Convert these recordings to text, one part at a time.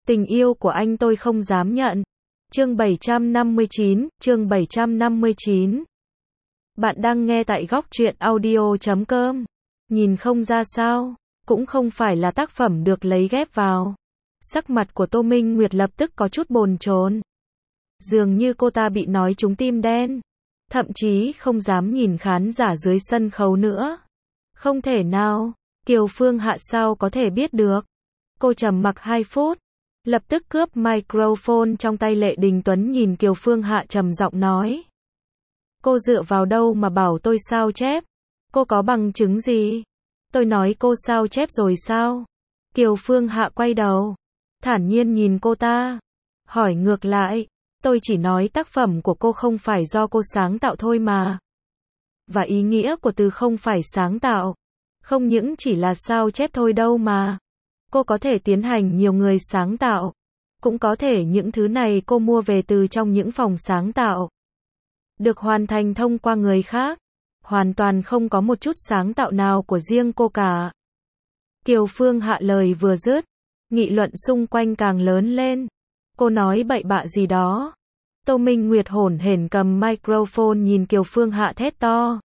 Tình yêu của anh tôi không dám nhận. Chương 759. Bạn đang nghe tại góc truyện audio.com. Nhìn không ra sao, cũng không phải là tác phẩm được lấy ghép vào. Sắc mặt của Tô Minh Nguyệt lập tức có chút bồn chồn. Dường như cô ta bị nói trúng tim đen. Thậm chí không dám nhìn khán giả dưới sân khấu nữa. Không thể nào, Kiều Phương Hạ sao có thể biết được. Cô trầm mặc 2 phút. Lập tức cướp microphone trong tay Lệ Đình Tuấn, nhìn Kiều Phương Hạ trầm giọng nói. Cô dựa vào đâu mà bảo tôi sao chép? Cô có bằng chứng gì? Tôi nói cô sao chép rồi sao? Kiều Phương Hạ quay đầu, thản nhiên nhìn cô ta. Hỏi ngược lại, tôi chỉ nói tác phẩm của cô không phải do cô sáng tạo thôi mà. Và ý nghĩa của từ không phải sáng tạo, không những chỉ là sao chép thôi đâu mà. Cô có thể tiến hành nhiều người sáng tạo. Cũng có thể những thứ này cô mua về từ trong những phòng sáng tạo. Được hoàn thành thông qua người khác. Hoàn toàn không có một chút sáng tạo nào của riêng cô cả. Kiều Phương Hạ lời vừa dứt, nghị luận xung quanh càng lớn lên. Cô nói bậy bạ gì đó. Tô Minh Nguyệt hổn hển cầm microphone nhìn Kiều Phương Hạ thét to.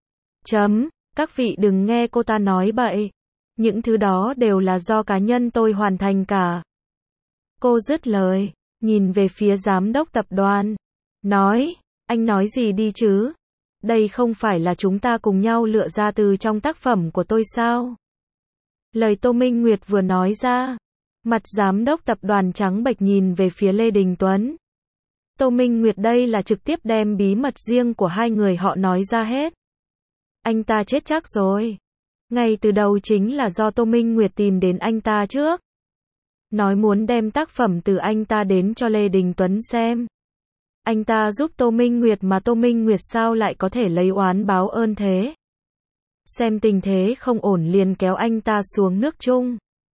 Các vị đừng nghe cô ta nói bậy. Những thứ đó đều là do cá nhân tôi hoàn thành cả. Cô dứt lời, nhìn về phía giám đốc tập đoàn. Nói, anh nói gì đi chứ? Đây không phải là chúng ta cùng nhau lựa ra từ trong tác phẩm của tôi sao? Lời Tô Minh Nguyệt vừa nói ra, mặt giám đốc tập đoàn trắng bệch nhìn về phía Lê Đình Tuấn. Tô Minh Nguyệt đây là trực tiếp đem bí mật riêng của hai người họ nói ra hết. Anh ta chết chắc rồi. Ngay từ đầu chính là do Tô Minh Nguyệt tìm đến anh ta trước. Nói muốn đem tác phẩm từ anh ta đến cho Lê Đình Tuấn xem. Anh ta giúp Tô Minh Nguyệt mà Tô Minh Nguyệt sao lại có thể lấy oán báo ơn thế? Xem tình thế không ổn liền kéo anh ta xuống nước chung.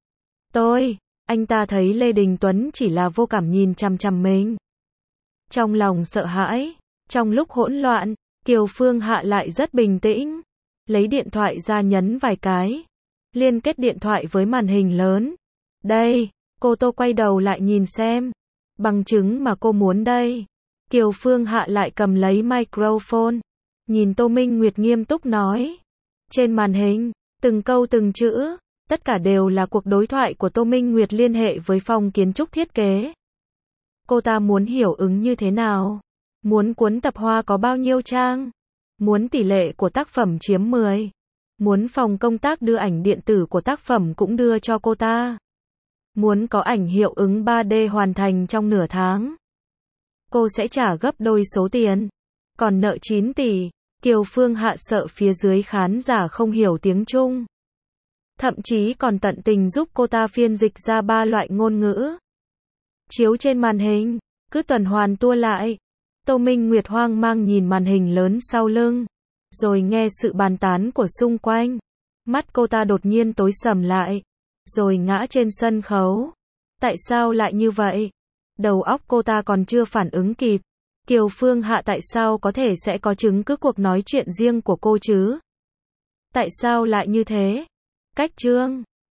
Anh ta thấy Lê Đình Tuấn chỉ là vô cảm nhìn chằm chằm mình. Trong lòng sợ hãi, trong lúc hỗn loạn, Kiều Phương Hạ lại rất bình tĩnh. Lấy điện thoại ra nhấn vài cái. Liên kết điện thoại với màn hình lớn. Đây, cô Tô quay đầu lại nhìn xem. Bằng chứng mà cô muốn đây. Kiều Phương Hạ lại cầm lấy microphone. Nhìn Tô Minh Nguyệt nghiêm túc nói. Trên màn hình, từng câu từng chữ, tất cả đều là cuộc đối thoại của Tô Minh Nguyệt liên hệ với phòng kiến trúc thiết kế. Cô ta muốn hiểu ứng như thế nào? Muốn cuốn tập hoa có bao nhiêu trang? Muốn tỷ lệ của tác phẩm chiếm 10. Muốn phòng công tác đưa ảnh điện tử của tác phẩm cũng đưa cho cô ta. Muốn có ảnh hiệu ứng 3D hoàn thành trong nửa tháng. Cô sẽ trả gấp đôi số tiền. Còn nợ 9 tỷ, Kiều Phương Hạ sợ phía dưới khán giả không hiểu tiếng Trung. Thậm chí còn tận tình giúp cô ta phiên dịch ra 3 loại ngôn ngữ. Chiếu trên màn hình, cứ tuần hoàn tua lại. Tô Minh Nguyệt hoang mang nhìn màn hình lớn sau lưng, rồi nghe sự bàn tán của xung quanh. Mắt cô ta đột nhiên tối sầm lại, rồi ngã trên sân khấu. Tại sao lại như vậy? Đầu óc cô ta còn chưa phản ứng kịp. Kiều Phương Hạ tại sao có thể sẽ có chứng cứ cuộc nói chuyện riêng của cô chứ? Tại sao lại như thế? Cách chương